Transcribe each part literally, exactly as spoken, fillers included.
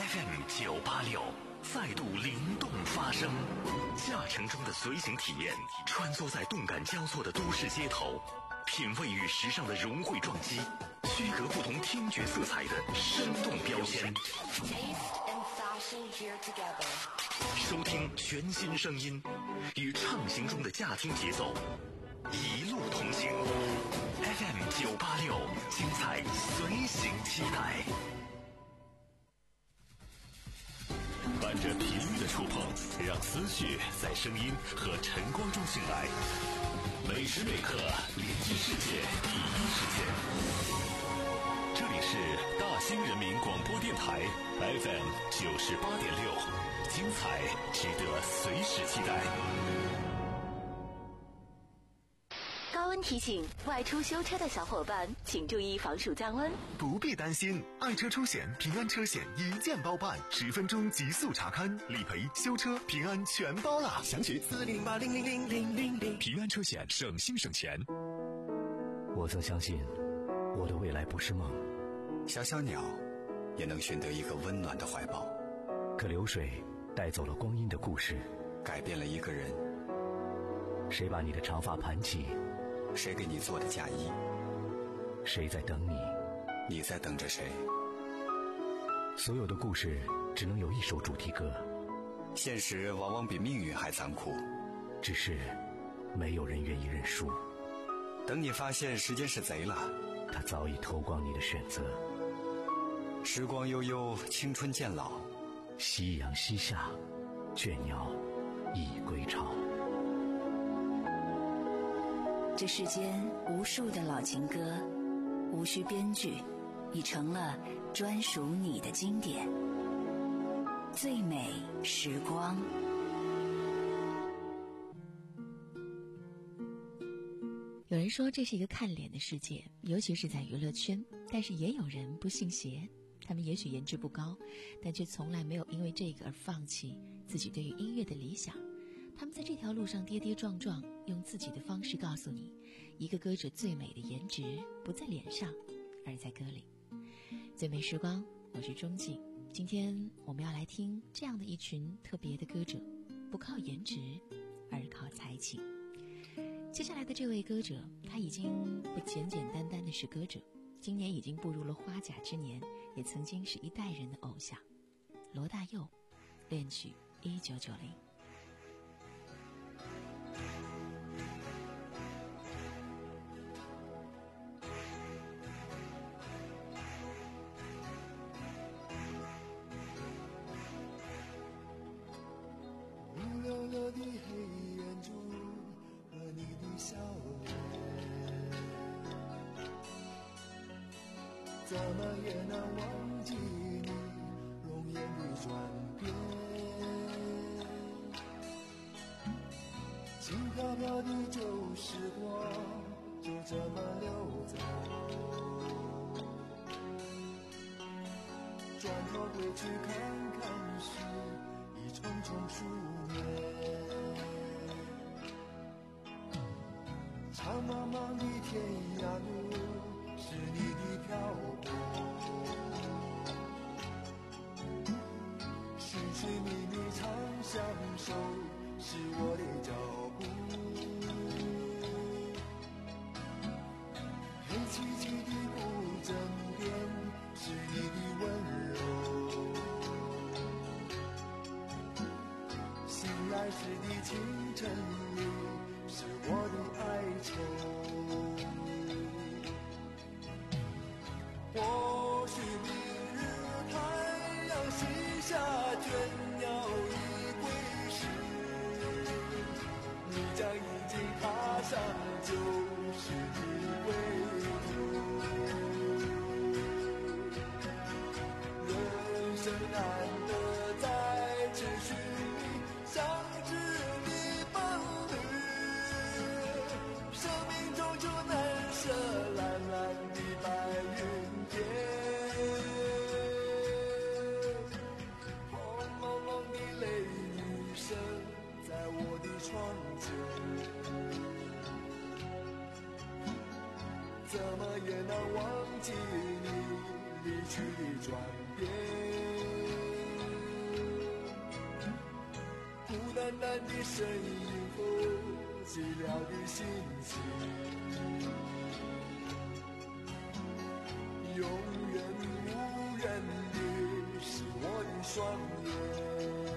F M 九八六再度灵动发声，驾乘中的随行体验，穿梭在动感交错的都市街头，品味与时尚的融汇撞击，区隔不同听觉色彩的生动标签。收听全新声音，与畅行中的驾听节奏，一路同行。F M 九八六，精彩随行期待。伴着频率的触碰，让思绪在声音和晨光中醒来。每时每刻连接世界第一时间。这里是大兴人民广播电台 F M 九十八点六，精彩值得随时期待。 高温提醒：外出修车的小伙伴，请注意防暑降温。 不必担心，爱车出险平安车险一键包办，十分钟极速查勘、理赔、修车，平安全包了。详询四零零八零零零零零零。 平安车险，省心省钱。 我曾相信，我的未来不是梦。 小小鸟也能寻得一个温暖的怀抱， 可流水带走了光阴的故事， 改变了一个人。 谁把你的长发盘起？ 谁给你做的嫁衣？ 谁在等你？ 你在等着谁？ 所有的故事只能有一首主题歌。 现实往往比命运还残酷， 只是没有人愿意认输。 等你发现时间是贼了， 他早已偷光你的选择。 时光悠悠，青春渐老， 夕阳西下，倦鸟已归巢。 这世间无数的老情歌，无需编剧，已成了专属你的经典。最美时光。 有人说这是一个看脸的世界，尤其是在娱乐圈，但是也有人不信邪，他们也许颜值不高，但却从来没有因为这个而放弃自己对于音乐的理想。他们在这条路上跌跌撞撞，用自己的方式告诉你，一个歌者最美的颜值不在脸上，而在歌里。最美时光，我是钟静。今天我们要来听这样的一群特别的歌者，不靠颜值，而靠才情。接下来的这位歌者，他已经不简简单单的是歌者，今年已经步入了花甲之年，也曾经是一代人的偶像。罗大佑，恋曲一九九零。 乌溜溜的黑眼珠和你的笑脸，怎么也难忘记你容颜的转变。轻飘飘的旧时光就这么溜走，转头回去看看时已重重数年。长茫茫的天涯路是你的漂泊，寻寻觅觅长相守是我的脚步，黑漆漆的不枕边是你的温柔，醒来时的清晨里是我的哀愁。或许明日太阳西下，倦鸟已归时，你将已经踏上旧时的归途。人生难得再次寻觅相知的伴侣，生命终究难舍蓝蓝的白云天。轰隆隆的泪雨声在我的窗前，怎么也难忘记你离去的转变。 淡淡的声音后寂寥的心情，永远无人的是我的双眼。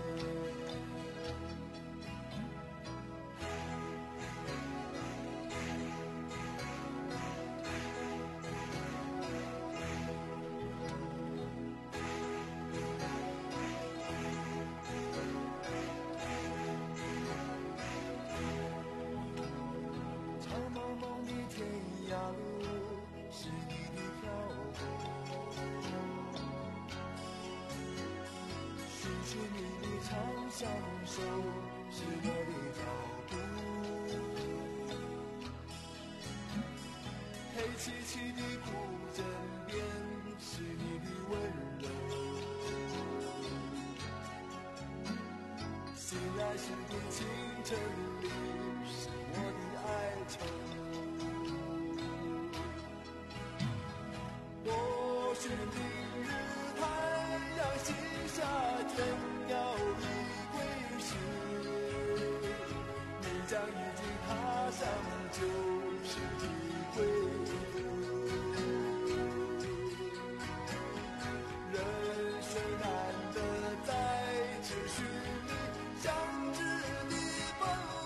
相守是我的脚步，黑漆漆的古镇边是你的温柔，醒来时的清晨里是我的哀愁。我是明日太阳西下，天要将已经踏上旧时的归途，人生难得在只许你相知的风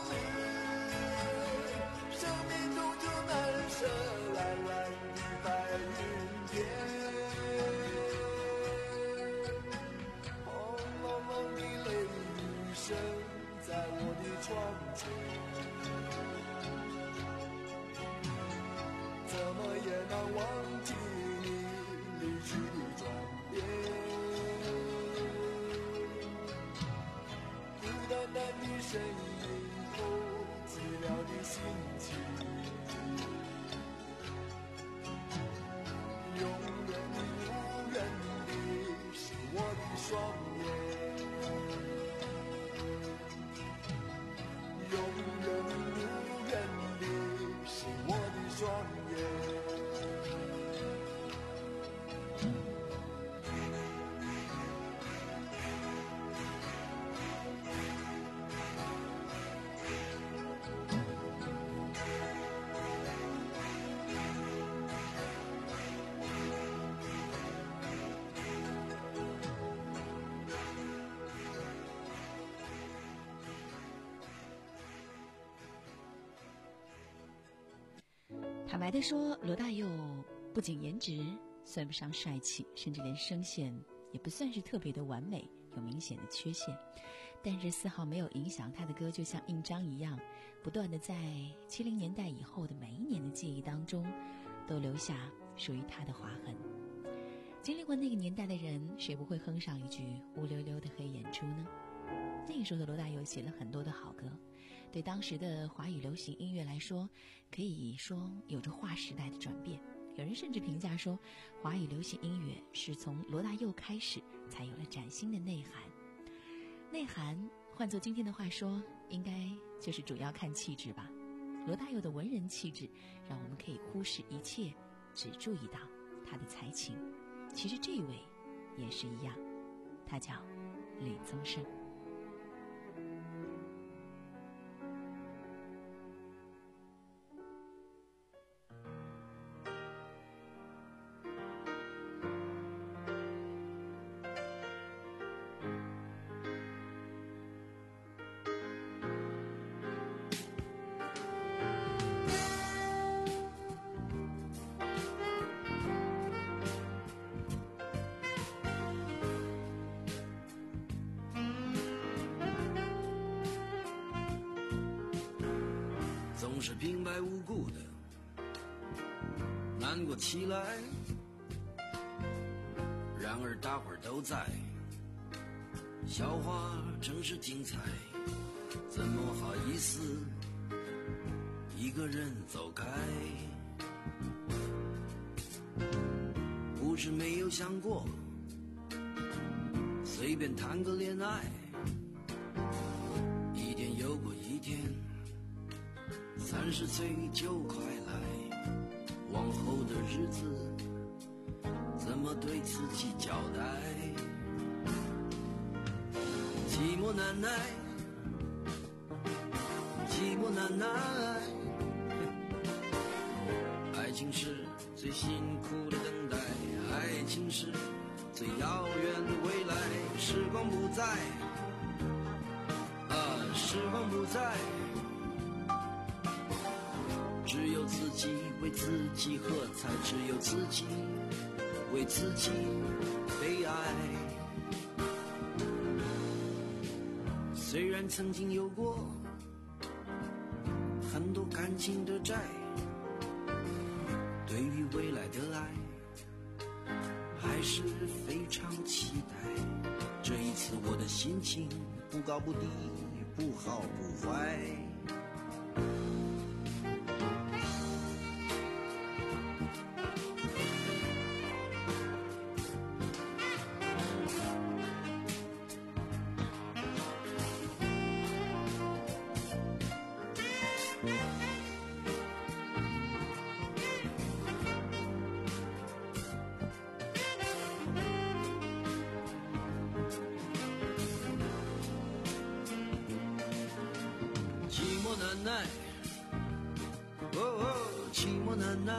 雨，生命终究难舍蓝蓝的白云天，轰隆隆的雷雨声在我的窗前，怎么也难忘记你离去的转变。孤单单的身影后寂寥的心情，永远无人的是我的双眼。永远无人的是我的双眼。 坦白地说，罗大佑不仅颜值算不上帅气，甚至连声线也不算是特别的完美，有明显的缺陷，但是丝毫没有影响他的歌就像印章一样，不断的在七零年代以后的每一年的记忆当中都留下属于他的划痕。经历过那个年代的人，谁不会哼上一句乌溜溜的黑眼珠呢？那个时候的罗大佑写了很多的好歌，对当时的华语流行音乐来说，可以说有着划时代的转变。有人甚至评价说，华语流行音乐是从罗大佑开始才有了崭新的内涵。内涵换作今天的话说，应该就是主要看气质吧。罗大佑的文人气质让我们可以忽视一切，只注意到他的才情。其实这位也是一样，他叫李宗盛。 总是平白无故的难过起来，然而大伙儿都在，笑话真是精彩，怎么好意思一个人走开？不是没有想过随便谈个恋爱，一天又过一天，三十岁就快来，往后的日子怎么对自己交代？寂寞难耐， 寂寞难耐。爱情是最辛苦的等待，爱情是最遥远的未来。时光不再，啊，时光不再，只有自己为自己喝彩，只有自己为自己悲哀。虽然曾经有过很多感情的债，对于未来的爱还是非常期待。这一次我的心情不高不低，不好不坏。难耐，哦哦，寂寞难耐。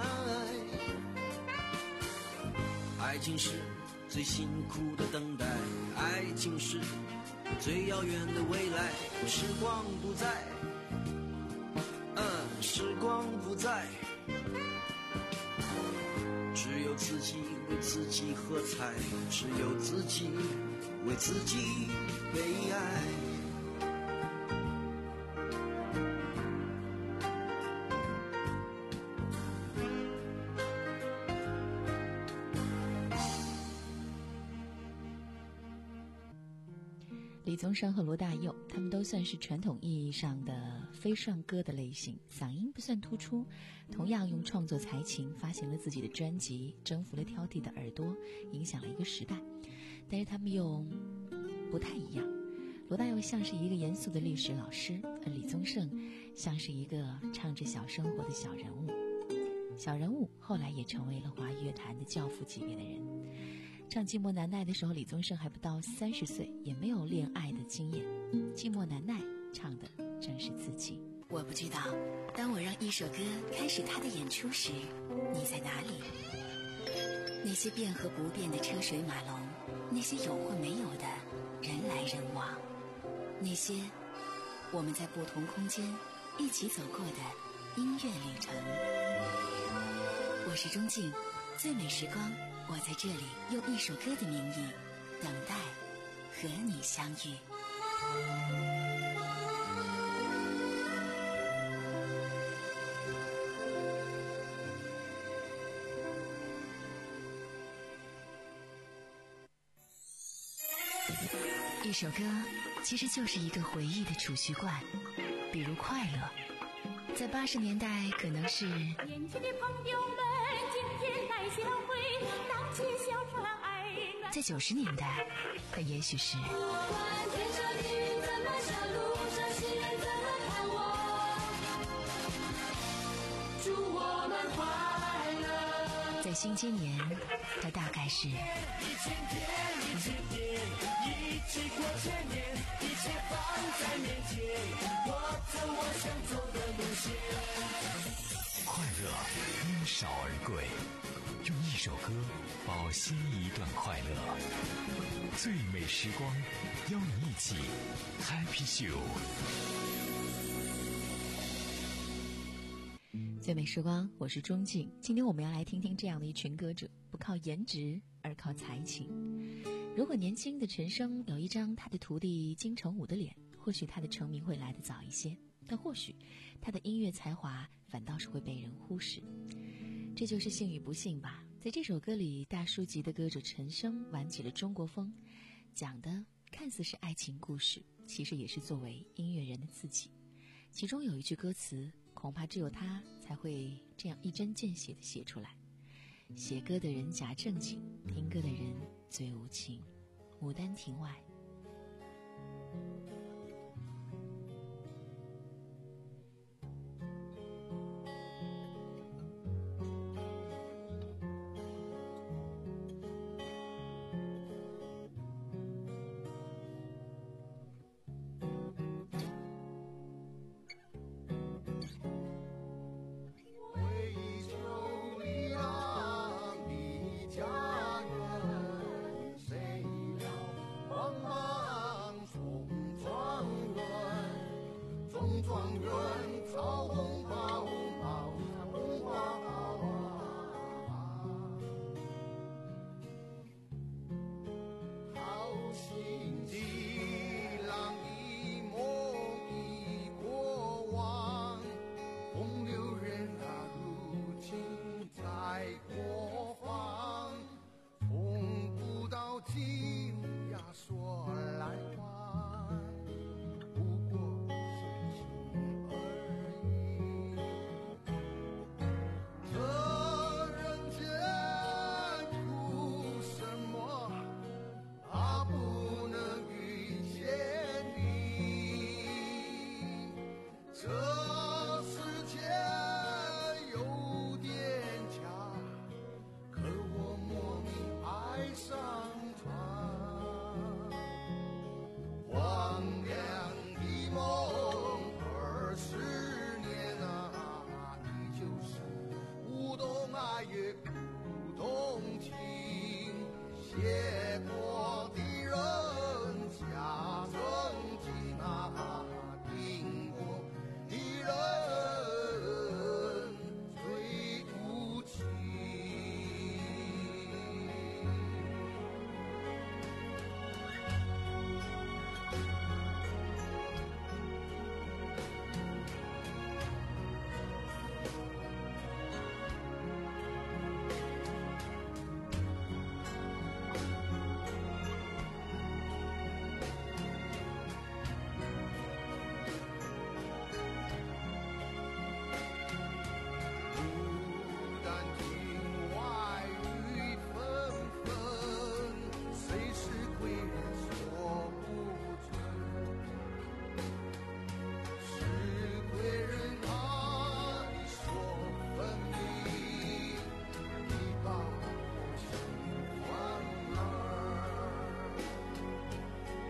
爱情是最辛苦的等待，爱情是最遥远的未来。时光不再，嗯，时光不再，只有自己为自己喝彩，只有自己为自己悲哀。 李宗盛和罗大佑，他们都算是传统意义上的非帅哥的类型，嗓音不算突出，同样用创作才情发行了自己的专辑，征服了挑剔的耳朵，影响了一个时代。但是他们又不太一样，罗大佑像是一个严肃的历史老师，而李宗盛像是一个唱着小生活的小人物。小人物后来也成为了华语乐坛的教父级别的人。唱寂寞难耐的时候，李宗盛还不到三十岁，也没有恋爱的经验。寂寞难耐唱的正是自己。 我不知道，当我让一首歌开始它的演出时，你在哪里？那些变和不变的车水马龙，那些有或没有的人来人往，那些我们在不同空间一起走过的音乐旅程。我是钟静，最美时光，我在这里用一首歌的名义等待和你相遇。一首歌其实就是一个回忆的储蓄罐，比如快乐，在八十年代可能是年轻的朋友们今天来相会，荡起小船爱人。 在九十年代它也许是不管天上的云怎么下，路上行人怎么看我，祝我们快乐。 在新今年它大概是一千天一千天一起过千年，一切放在面前，我走我想走的路线。 快乐因少而贵，用一首歌饱吸一段快乐。最美时光，邀你一起 Happy Show。 最美时光，我是钟静。今天我们要来听听这样的一群歌者，不靠颜值，而靠才情。如果年轻的陈升有一张他的徒弟金城武的脸，或许他的成名会来得早一些，但或许他的音乐才华反倒是会被人忽视。这就是幸与不幸吧。在这首歌里，大叔级的歌者陈升玩起了中国风，讲的看似是爱情故事，其实也是作为音乐人的自己。其中有一句歌词，恐怕只有他才会这样一针见血地写出来。写歌的人假正经，听歌的人最无情。牡丹亭外。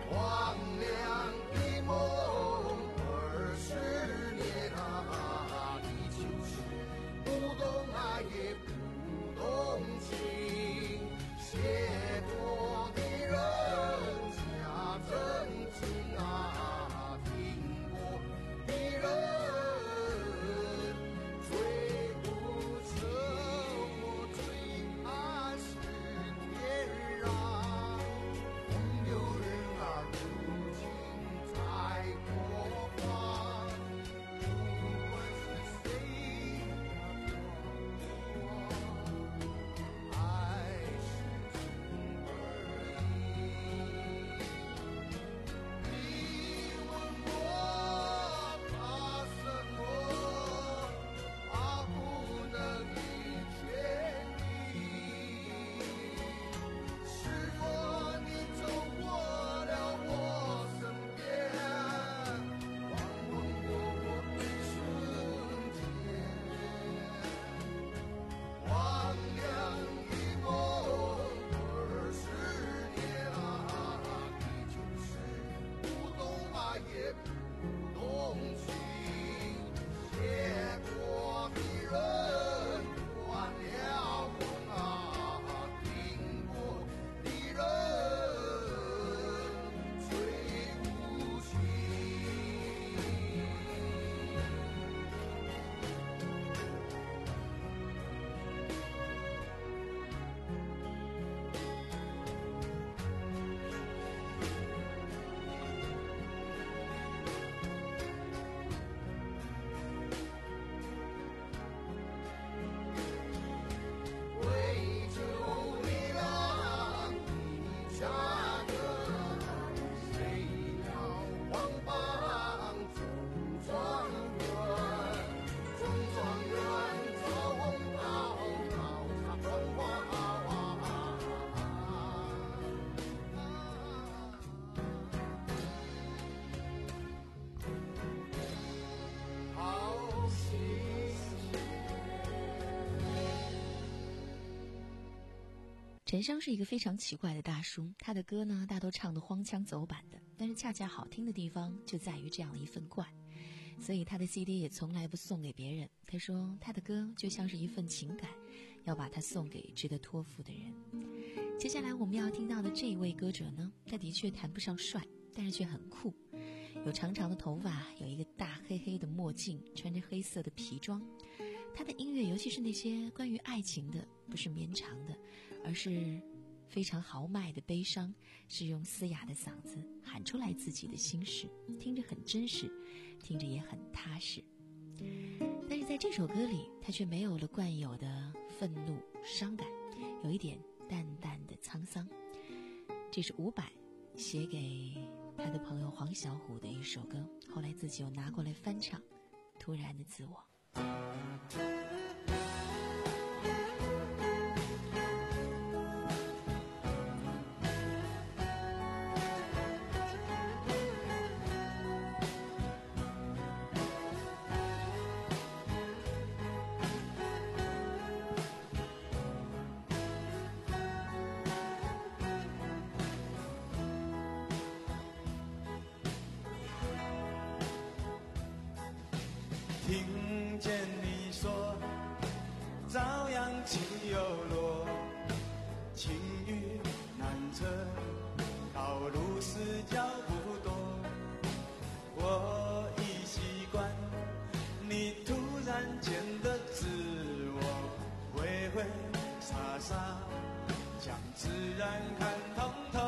陈升是一个非常奇怪的大叔，他的歌呢大都唱得荒腔走板的，但是恰恰好听的地方就在于这样的一份怪，所以他的 C D 也从来不送给别人。他说他的歌就像是一份情感，要把它送给值得托付的人。接下来我们要听到的这一位歌者呢，他的确谈不上帅，但是却很酷，有长长的头发，有一个大黑黑的墨镜，穿着黑色的皮装。他的音乐尤其是那些关于爱情的，不是绵长的，而是非常豪迈的悲伤，是用嘶哑的嗓子喊出来自己的心事，听着很真实，听着也很踏实。但是在这首歌里，他却没有了惯有的愤怒伤感，有一点淡淡的沧桑。这是伍佰写给他的朋友黄小琥的一首歌，后来自己又拿过来翻唱，突然的自我。 听见你说朝阳起又落，晴雨难测，道路是脚不多。我已习惯你突然间的自我，挥挥洒洒将自然看通透，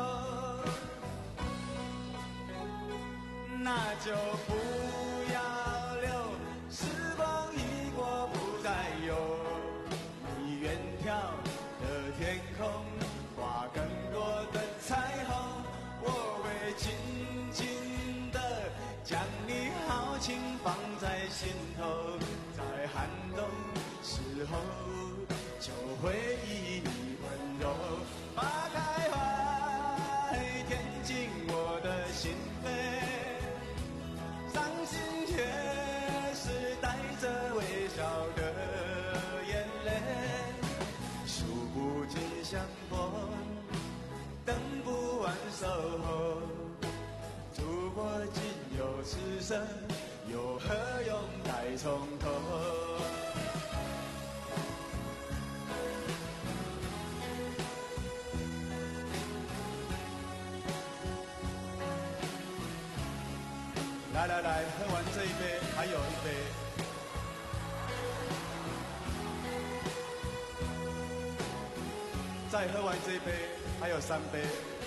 那就不要留时光一过不再有，你远眺的天空画更多的彩虹，我会轻轻地将你豪情放在心头，在寒冬时候就会以你温柔花开怀，填进我的心扉，伤心却是带着微笑的眼泪，数不尽相逢，等不完守候， 果仅有此生，又何用再从头？来来来，喝完这一杯，还有一杯。再喝完这一杯，还有三杯。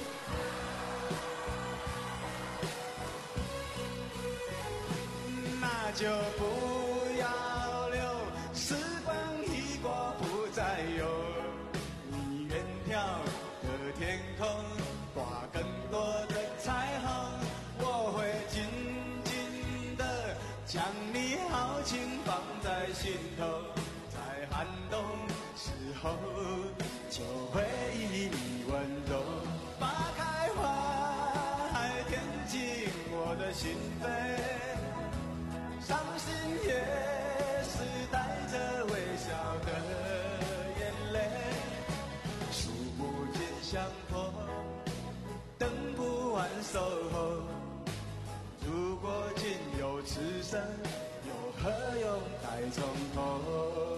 那就不要留，时光一过不再有。你远眺的天空，挂更多的彩虹，我会紧紧的将你豪情放在心头，在寒冬时候就会以你温柔，花开花还填进我的心扉，伤心也是带着微笑的眼泪，数不尽相逢，等不完守候。如果仅有此生，又何用再从头？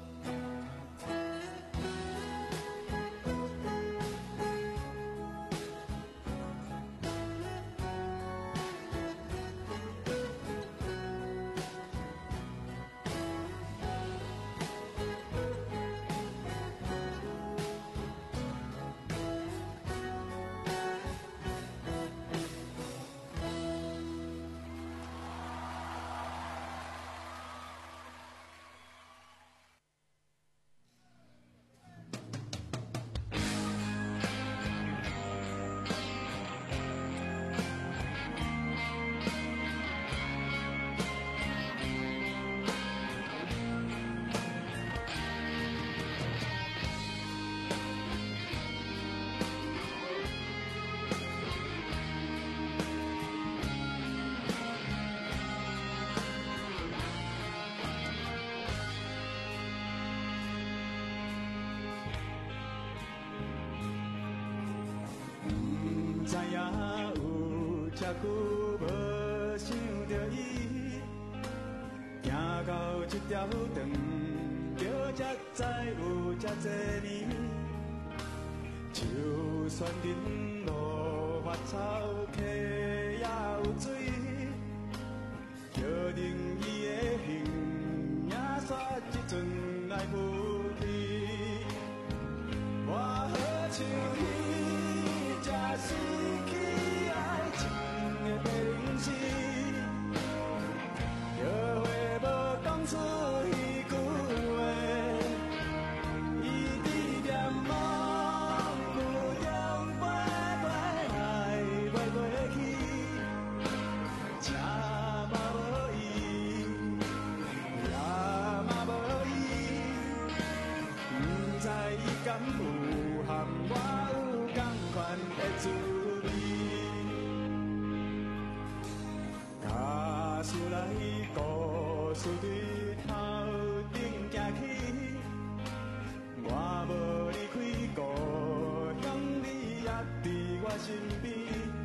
知影有这久无想着伊，行到这条长，就才知有这多年。就算人无法草，溪也有水，决定伊的形，也煞一阵来不去。我好像伊，才失去爱情的白灵丝，约会无讲出迄句话，伊伫念梦雾中飞飞来飞过去，车嘛无伊，也嘛无伊，不知伊敢有含我有同款的滋味。假使来故事对头顶行去，我无离开故乡，你也伫我身边。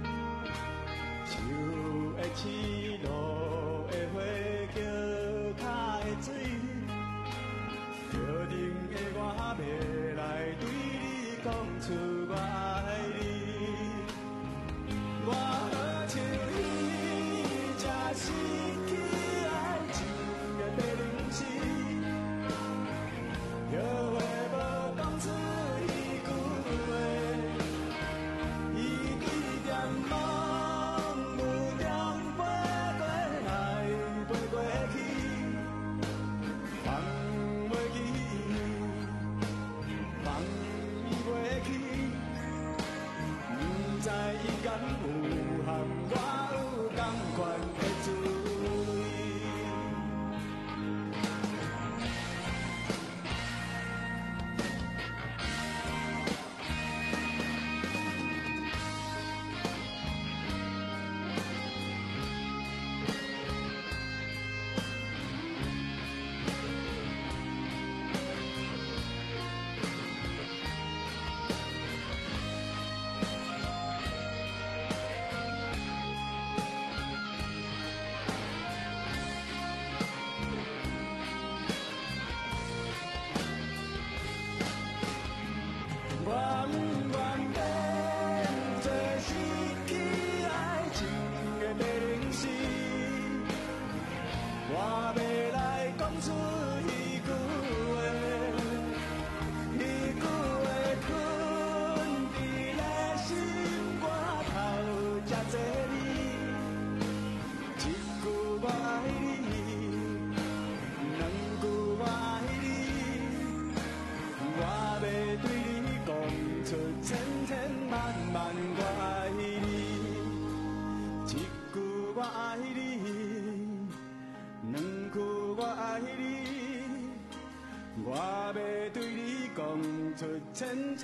树的刺，路的花，桥脚的水，决定的我要来对你讲出我爱你。我好像伊，才失去爱情的白灵丝，约会无讲出迄句话，伊伫念梦雾中飞过来飞过去，放袂记，放伊袂去，不知伊敢有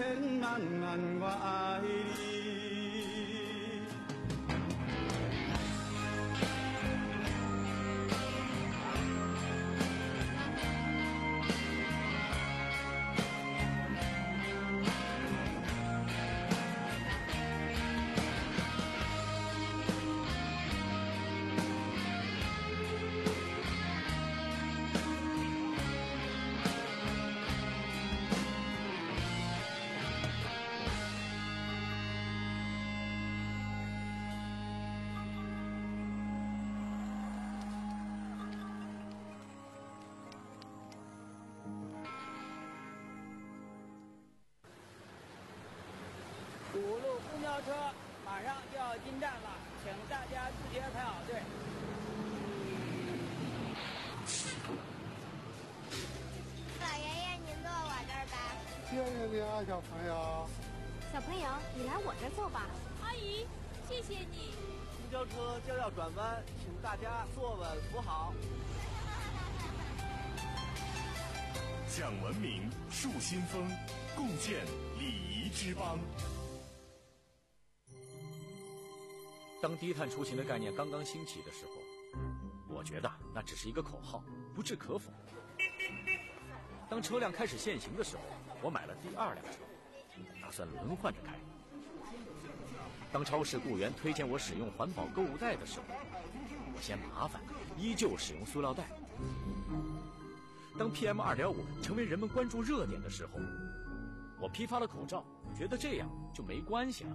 千万万我爱你。 五路公交车马上就要进站了，请大家自觉排好队。 老爷爷，您坐我这儿吧。 谢谢你啊，小朋友。 小朋友，你来我这儿坐吧。 阿姨，谢谢你。 公交车将要转弯，请大家坐稳扶好。 讲文明，树新风，共建礼仪之邦。 当低碳出行的概念刚刚兴起的时候，我觉得那只是一个口号，不置可否。当车辆开始限行的时候，我买了第二辆车，打算轮换着开。当超市雇员推荐我使用环保购物袋的时候，我嫌麻烦，依旧使用塑料袋。当 P M 二点五 成为人们关注热点的时候，我批发了口罩，觉得这样就没关系了。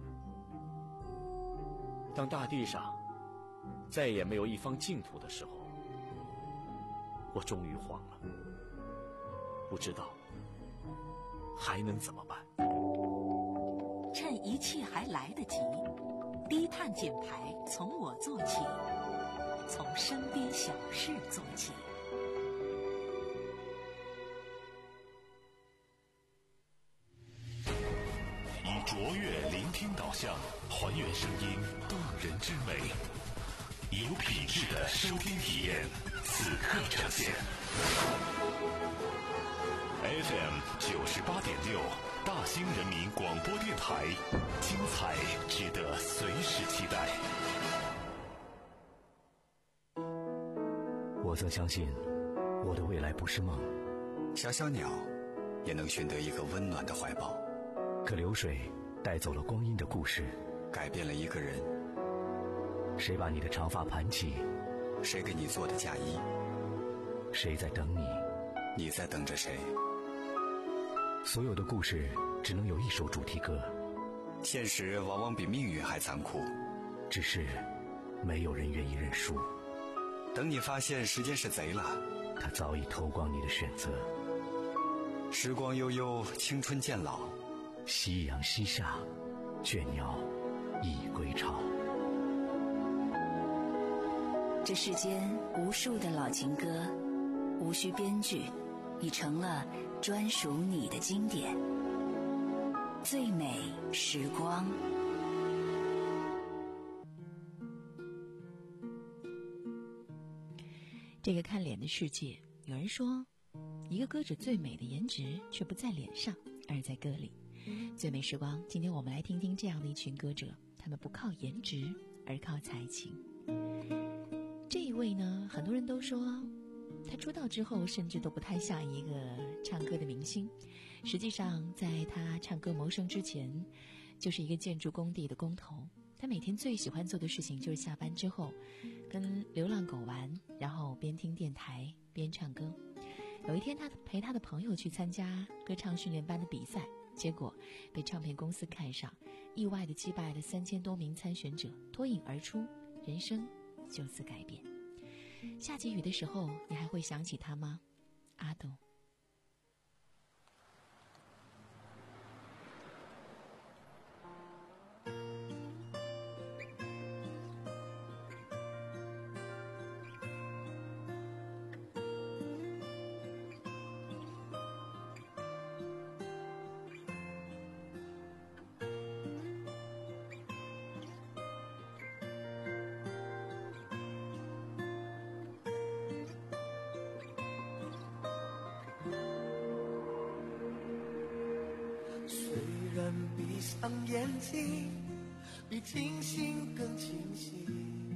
当大地上再也没有一方净土的时候，我终于慌了，不知道还能怎么办。 趁一切还来得及，低碳减排从我做起，从身边小事做起。 以卓越聆听导向，还原声音动人之美，有品质的收听体验，此刻呈现。F M 九十八点六，大兴人民广播电台，精彩值得随时期待。 我曾相信，我的未来不是梦。 小小鸟也能寻得一个温暖的怀抱。 可流水带走了光阴的故事， 改变了一个人。 谁把你的长发盘起？ 谁给你做的嫁衣？ 谁在等你？ 你在等着谁？ 所有的故事只能有一首主题歌。 现实往往比命运还残酷， 只是没有人愿意认输。 等你发现时间是贼了， 他早已偷光你的选择。 时光悠悠，青春渐老， 夕阳西下，倦鸟已归巢。 这世间无数的老情歌，无需编剧，已成了专属你的经典。最美时光。 这个看脸的世界，有人说，一个歌者最美的颜值却不在脸上，而在歌里。最美时光，今天我们来听听这样的一群歌者，他们不靠颜值，而靠才情。这一位呢，很多人都说他出道之后甚至都不太像一个唱歌的明星，实际上在他唱歌谋生之前，就是一个建筑工地的工头。他每天最喜欢做的事情就是下班之后跟流浪狗玩，然后边听电台边唱歌。有一天他陪他的朋友去参加歌唱训练班的比赛，结果被唱片公司看上，意外地击败了三千多名参选者，脱颖而出，人生就此改变。下起雨的时候，你还会想起他吗？阿斗。 闭上眼睛，比清醒更清晰。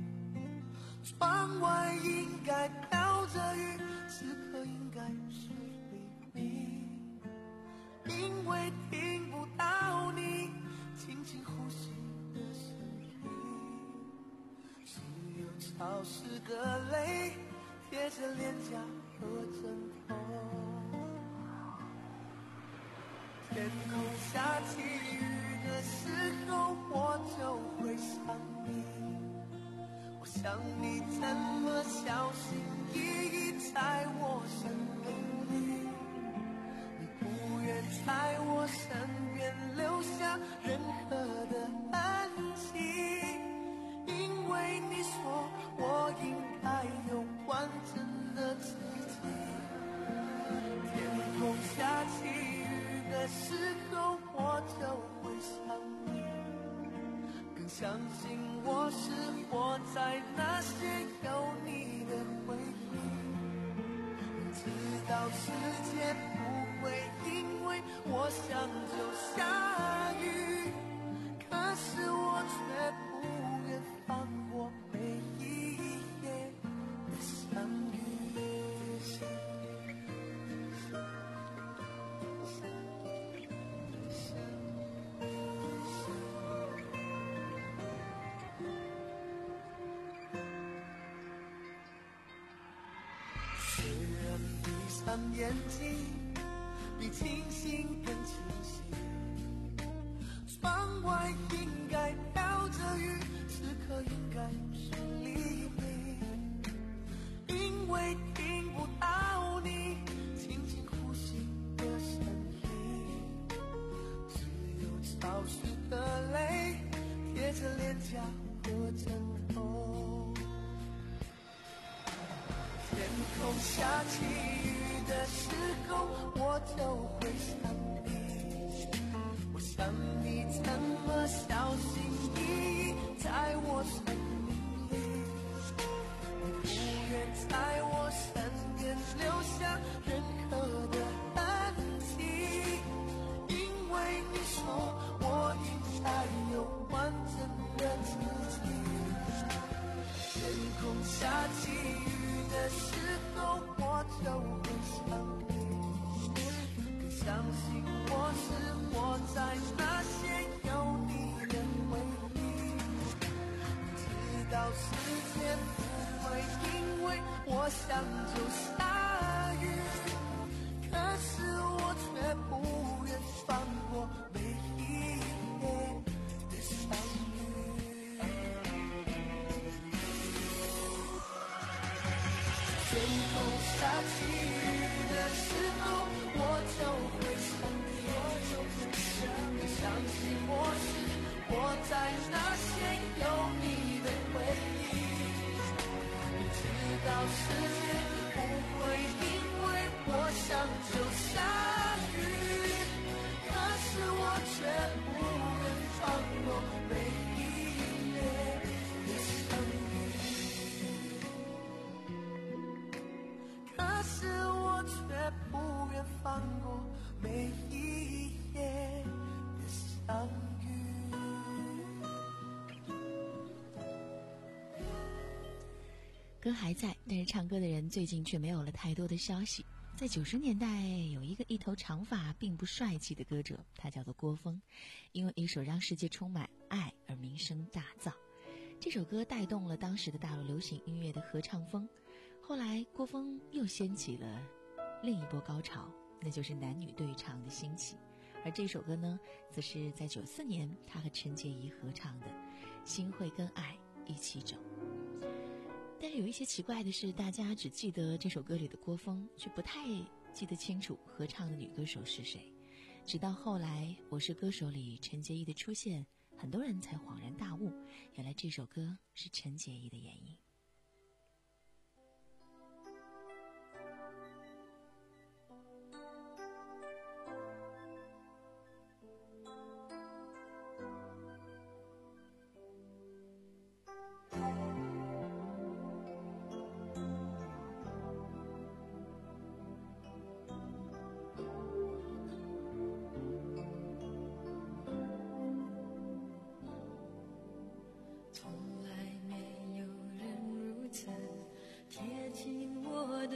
窗外应该飘着雨，此刻应该是黎明。因为听不到你轻轻呼吸的声音，只有潮湿的泪贴着脸颊和枕头。天空下起雨的时候，我就会想你。我想你怎么小心翼翼在我生命里，你不愿在我身边留下任何的痕迹，因为你说我应该有完整的自己。天空下起雨的时候，我就会想你，更相信我是活在那些有你的回忆。知道世界不会因为我想就下雨，可是我却不愿放过每一夜的相遇。眼睛比清醒更清晰，窗外应该飘着雨，此刻应该是黎明。因为听不到你轻轻呼吸的声音，只有潮湿的泪贴着脸颊和枕头。天空下起雨的时候，我就会想你。我想你怎么小心翼翼在我生命里，你不愿在我身边留下任何的痕迹，因为你说我应该有完整的自己。天空下起雨的时候，我就会想你，更相信我是活在那些有你的回忆。知道世界不会因为我想就下雨，可是我却不愿放过每一夜的相遇。天空下起雨的时候，我就会想你，更相信我是活在那些有你的回忆。你知道世界不会因为我想就下雨，可是我却不愿放过每一夜的相遇。可是我却不愿放过每一夜的相遇。 歌还在，但是唱歌的人最近却没有了太多的消息。在九十年代，有一个一头长发并不帅气的歌者，他叫做郭峰，因为一首《让世界充满爱》而名声大噪。这首歌带动了当时的大陆流行音乐的合唱风。后来郭峰又掀起了另一波高潮，那就是男女对唱的兴起。而这首歌呢，则是在九四年他和陈洁仪合唱的《心会跟爱一起走》。但是有一些奇怪的是，大家只记得这首歌里的郭峰，却不太记得清楚合唱的女歌手是谁。直到后来《我是歌手》里陈洁仪的出现，很多人才恍然大悟，原来这首歌是陈洁仪的演绎。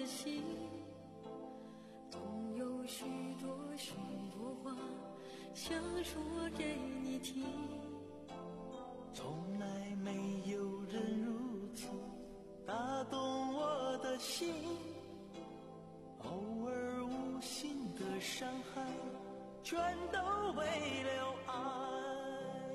的心，总有许多许多话想说给你听。 从来没有人如此打动我的心，偶尔无心的伤害，全都为了爱。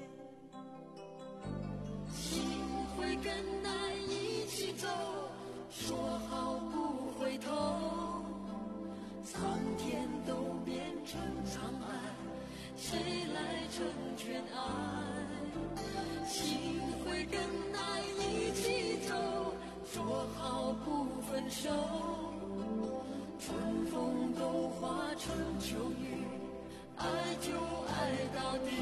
心会跟爱一起走，说好不回头，苍天都变成沧海，谁来成全爱？心会跟爱一起走，说好不分手，春风都化成秋雨，爱就爱到底。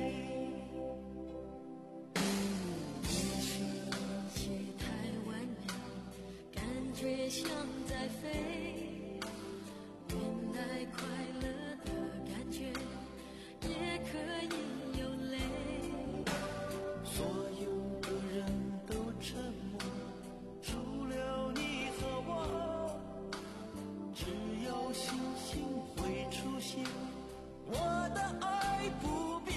也许一切太完美，感觉像在飞，原来快乐的感觉也可以有泪。 所有的人都沉默，除了你和我，只有星星会出现，我的爱不变。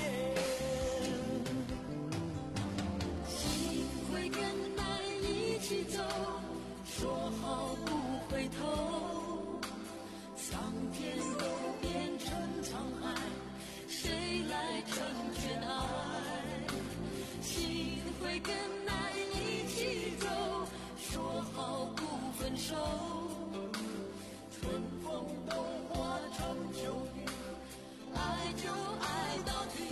心会跟爱一起走，说好不回头，苍天都变成沧海，谁来成全爱？心会跟爱一起走，说好不分手，春风都化成秋雨，爱就爱到底。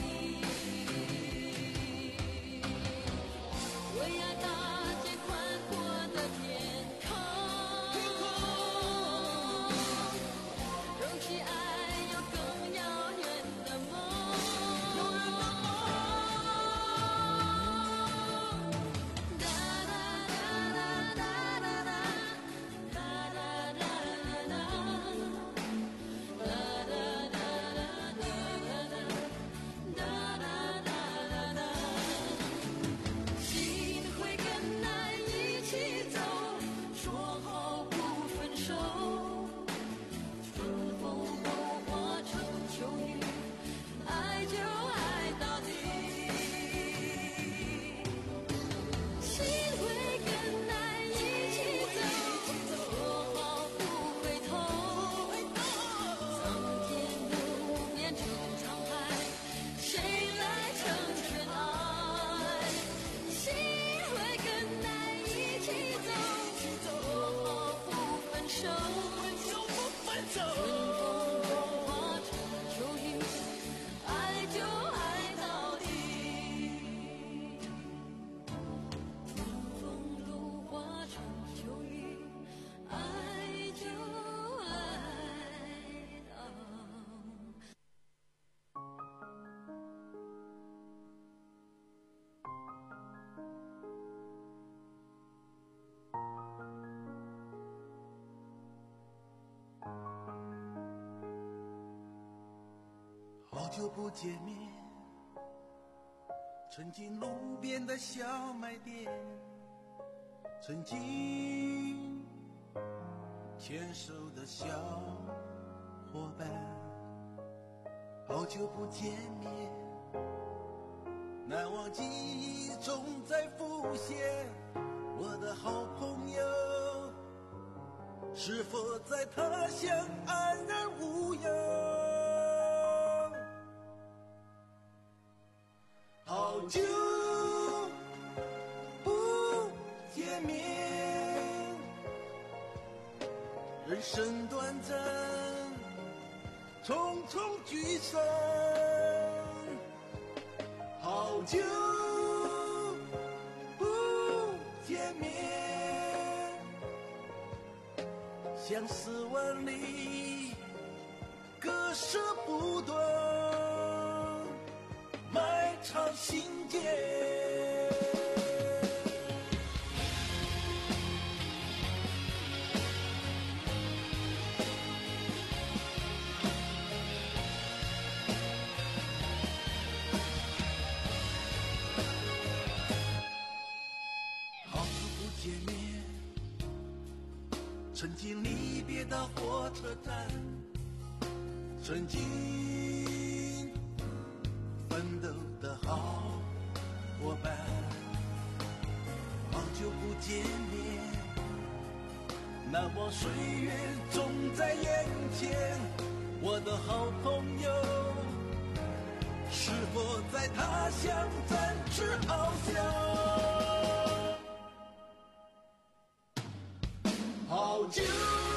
为爱搭建宽阔的天空，容许爱有更遥远的梦。哒哒哒哒哒哒哒哒哒哒哒心会跟爱一起走，说好不分手，春风都化成秋雨，爱就爱到底。心会跟爱一起走，说好不回头，苍天都变成沧海，谁来成全爱？心会跟爱一起走，说好不分手，春风都化成秋雨，爱就爱到底。春风都化成秋雨，爱就爱到底。 好久不见面，曾经路边的小卖店，曾经牵手的小伙伴。好久不见面，难忘记忆总在浮现。我的好朋友，是否在他乡安然无恙？好久不见面，人生短暂，匆匆聚散。好久不见面，相思万里，割舍不断，漫长心间。好久不见面， 曾经离别的火车站，曾经奋斗的好伙伴，好久不见面，那么岁月总在眼前，我的好朋友，是否在他乡展翅翱翔？好久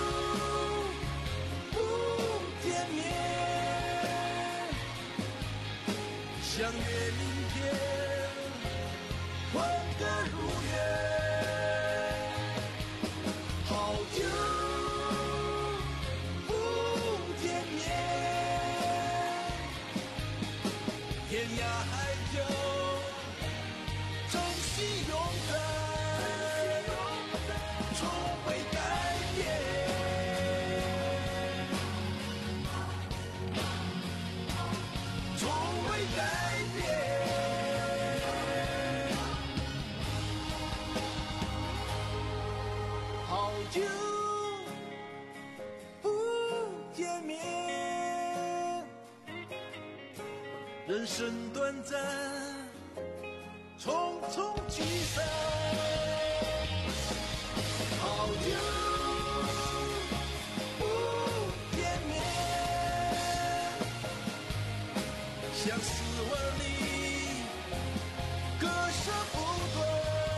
不见面，相约明天欢歌如约。好久不见面，天涯海角珍惜永在，从未改变，从未改变。好久不见面，人生短暂，匆匆聚散。好久不见面，相思万里，割舍不断，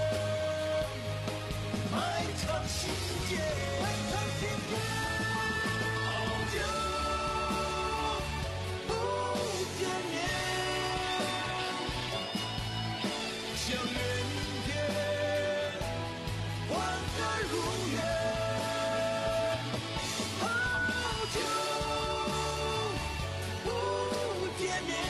埋藏心间，埋藏心间。好久不见面，相约明天欢歌如约。好久不见面，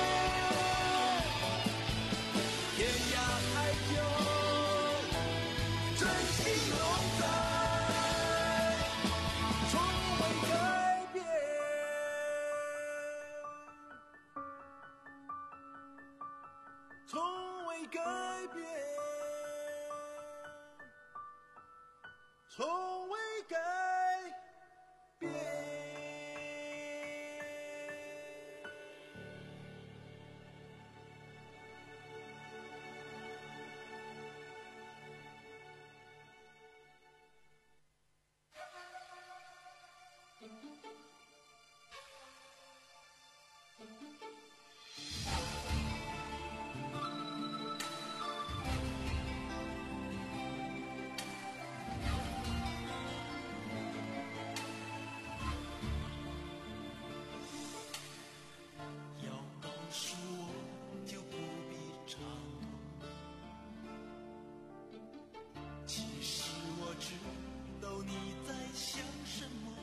天涯海角珍惜永在，从未改变，从未改变，从未改变。要告诉我就不必长途，其实我知道你在想什么，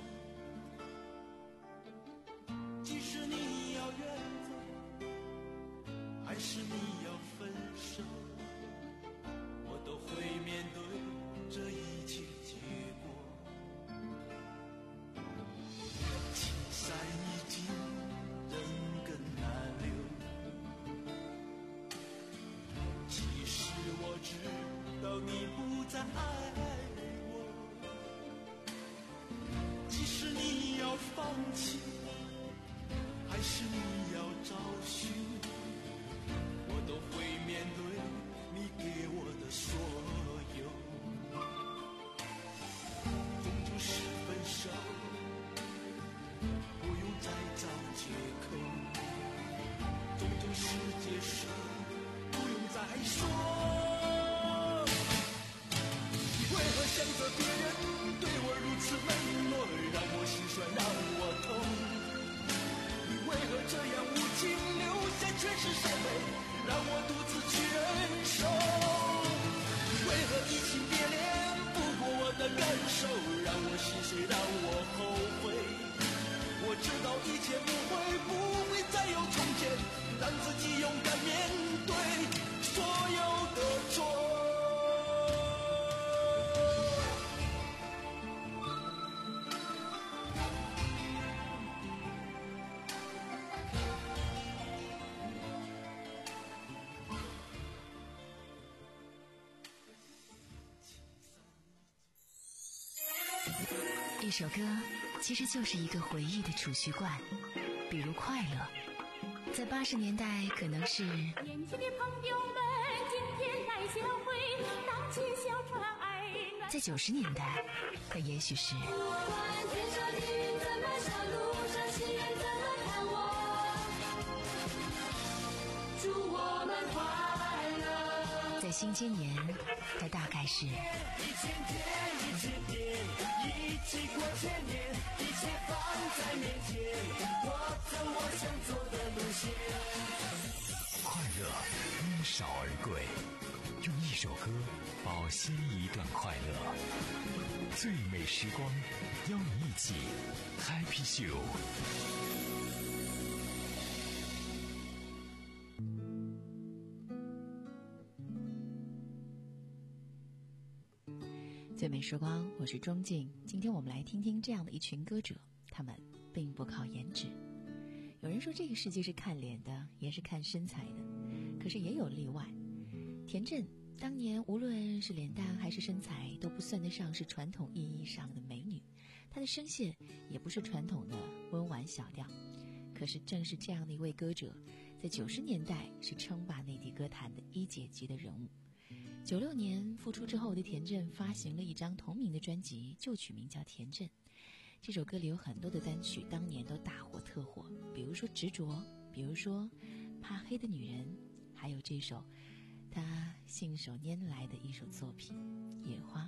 即使你要远走，还是你要分手，我都会面对这一切结果。青山已尽，人更难留，其实我知道你不再爱我，即使你要放弃，还是你要找寻，我都会面对你给我的所有。终究是分手，不用再找借口，终究是接受，不用再说。为何想着别人对我如此冷漠，让我心酸，让我痛？你为何这样无情，留下全是伤悲，让我独自去忍受？为何移情别恋，不顾我的感受，让我心碎，让我后悔？我知道一切不会，不会再有从前，让自己勇敢面对所有的错。 一首歌其实就是一个回忆的储蓄罐，比如快乐，在八十年代可能是年轻的朋友们今天来相会，荡起小船儿暖。 在九十年代它也许是不管天上的云怎么笑，路上行人怎么看我，祝我们快乐。 在新千年它大概是一千天一千天一起过千年，一切放在面前，我走我想走的路线。 快乐因少而贵，用一首歌保鲜一段快乐。最美时光，邀你一起 Happy Show。 最美时光，我是钟静。今天我们来听听这样的一群歌者，他们并不靠颜值。有人说这个世界是看脸的，也是看身材的，可是也有例外。田震当年无论是脸蛋还是身材，都不算得上是传统意义上的美女，她的声线也不是传统的温婉小调。可是正是这样的一位歌者，在九十年代是称霸内地歌坛的一姐级的人物。九六年复出之后的田震发行了一张同名的专辑，就取名叫田震。这首歌里有很多的单曲当年都大火特火，比如说执着，比如说怕黑的女人，还有这首他信手拈来的一首作品野花。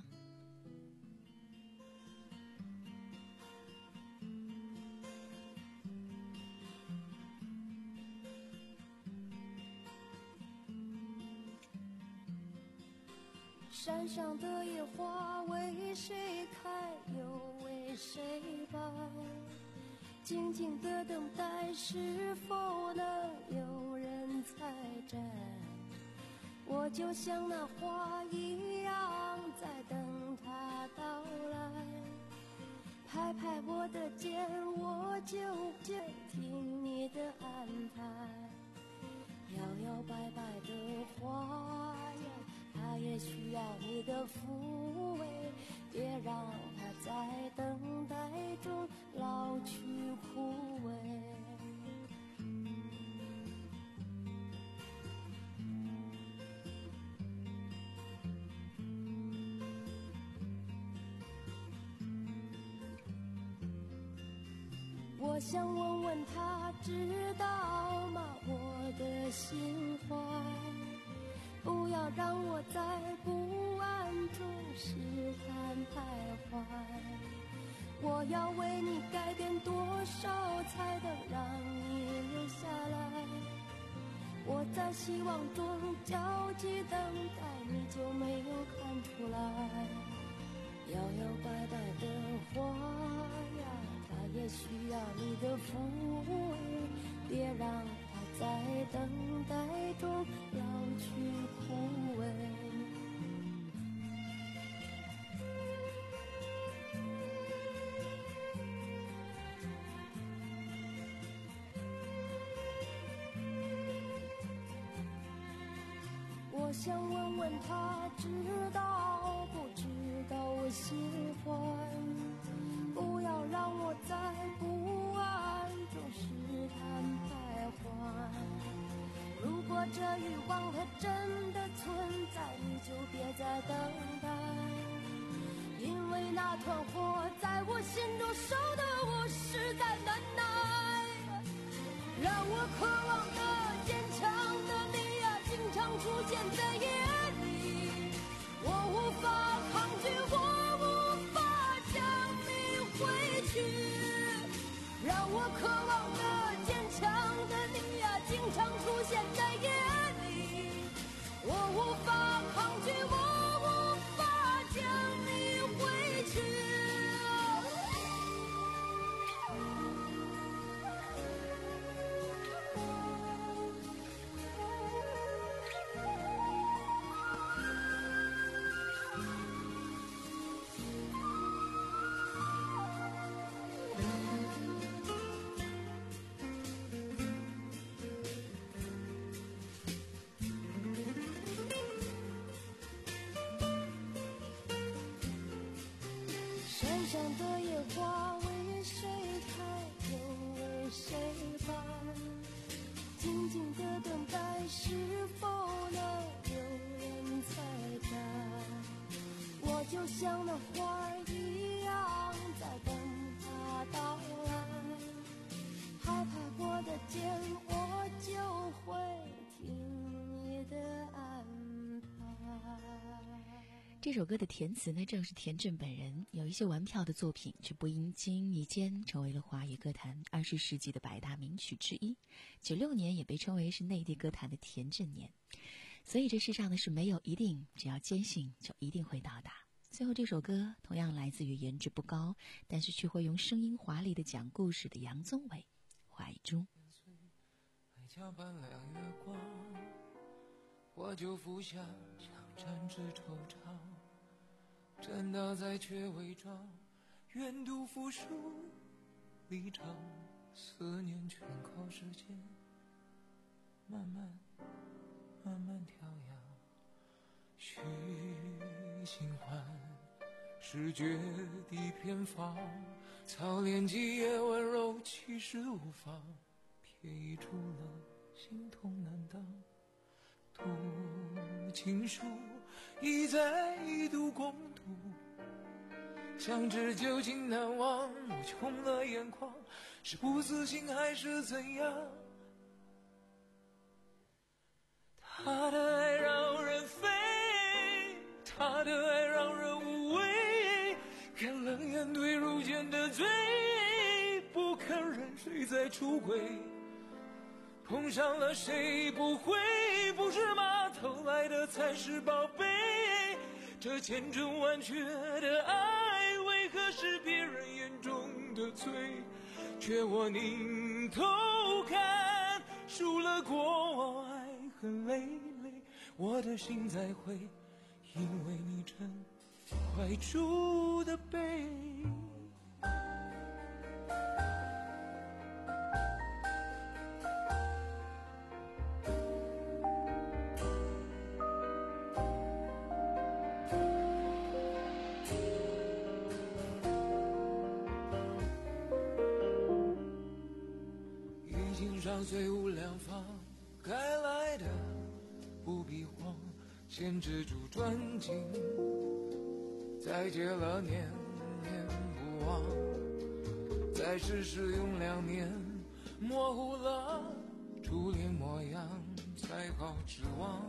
山上的野花为谁开又为谁败，静静的等待是否能有人采摘，我就像那花一样在等它到来，拍拍我的肩，我就就听你的安排，摇摇摆摆的花呀，它也需要你的抚慰，别让它在等待中老去枯萎。我想问问他知道吗我的心怀，不要让我在不安中试探徘徊，我要为你改变多少才能让你留下来，我在希望中焦急等待，你就没有看出来，摇摇摆摆的花呀，它也需要你的抚慰，别让它在等待中老去枯萎。我想问问他知道不知道我喜欢，不要让我在不安中试探徘徊，如果这欲望它真的存在，你就别再等待，因为那团火在我心中烧得我实在难耐，让我渴望的坚强的你呀，经常出现在夜里，我无法抗拒，我无法将你挥去，让我渴望的坚强的你呀，经常出现在夜里，我无法抗拒，我无法将你挥去。山上的野花为谁开，又为谁败？静静的等待，是否能有人采摘？我就像那花儿一样，在等它到来。害怕过的肩，我就会听你的安排。 这首歌的填词呢，正是田震本人。有一些玩票的作品，却不因经一间成为了华语歌坛二十世纪的百大名曲之一。九六年也被称为是内地歌坛的田震年。所以这世上呢是没有一定，只要坚信就一定会到达。最后这首歌同样来自于颜值不高，但是却会用声音华丽的讲故事的杨宗纬。怀中爱家伴亮月光，我就服下像沾纸惆怅，真的在却伪装，愿赌服输离场，思念全靠时间慢慢慢慢调养，许新欢视觉地偏方，操练几夜温柔其实无妨，便已出了心痛难当，读情书一再一度共度，想知究竟难忘，我穷了眼眶，是不自信还是怎样？他的爱让人飞，他的爱让人无畏，看冷眼对如剑的罪，不肯认谁在出轨，碰上了谁不会，不是码头来的才是宝贝，这千真万确的爱，为何是别人眼中的罪，却我拧头看，输了过往爱恨累累，我的心才会因为你真怀住的悲。已经上岁无两方，该来的不必慌，先止住转经，再结了念念不忘，再试试用两年，模糊了初恋模样，才好指望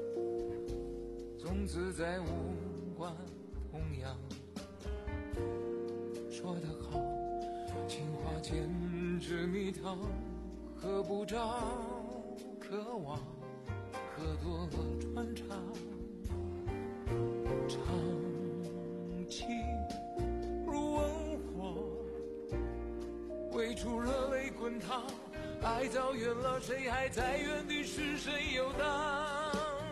从此再无关痛痒。说得好，情话简直蜜糖，喝不着渴望，喝多了穿肠，长情如温火，未出热泪滚烫，爱早远了，谁还在原地失神游荡？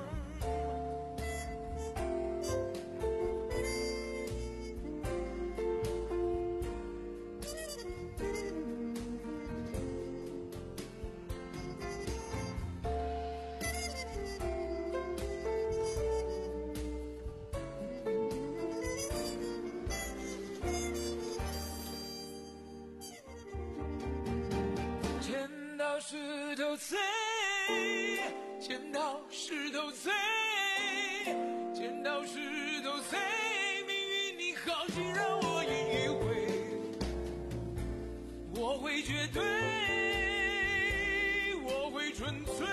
石头碎，剪刀石头碎，剪刀石头碎，命运你好心让我一回，我会绝对，我会纯粹，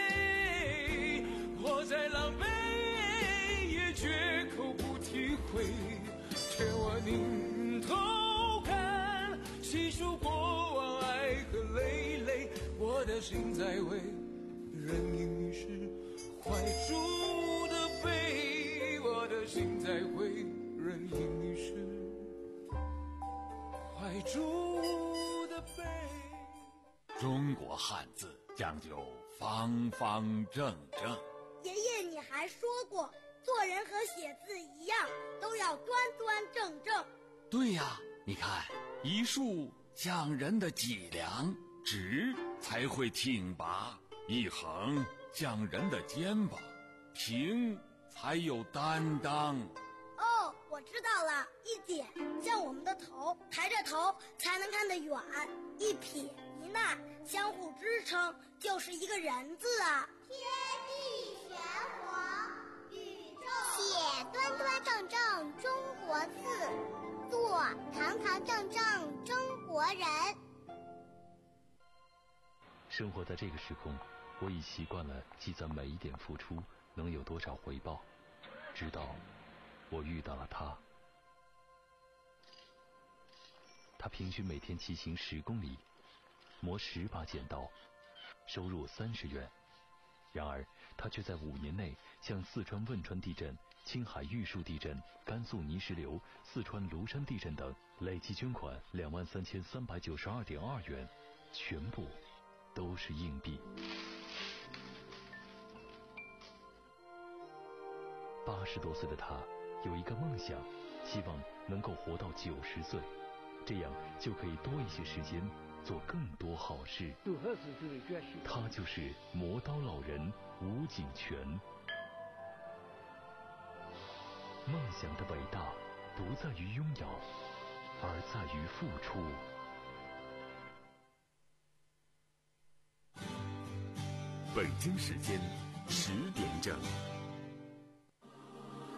我再狼狈也绝口不体会，却我拧头看，细数过往爱和累累，我的心在为人因于是怀住的悲，我的心在为人因于是怀住的悲。 中国汉字讲究方方正正。 爷爷，你还说过，做人和写字一样，都要端端正正。 对呀，你看，一竖讲人的脊梁，直才会挺拔；一横讲人的肩膀，平才有担当。 哦，我我知道了，一点像我们的头，抬着头才能看得远，一撇一捺相互支撑，就是一个人字啊。 天地玄黄，宇宙写端端正正中国字，做堂堂正正中国人。 生活在这个时空，我已习惯了计算每一点付出能有多少回报，直到我遇到了他。他平均每天骑行十公里，磨十把剪刀，收入三十元。然而他却在五年内向四川汶川地震、青海玉树地震、甘肃泥石流、四川庐山地震等累计捐款两万三千三百九十二点二元，全部都是硬币。八十多岁的他有一个梦想，希望能够活到九十岁，这样就可以多一些时间做更多好事。他就是磨刀老人吴景全。梦想的伟大不在于拥有，而在于付出。 北京时间十点整。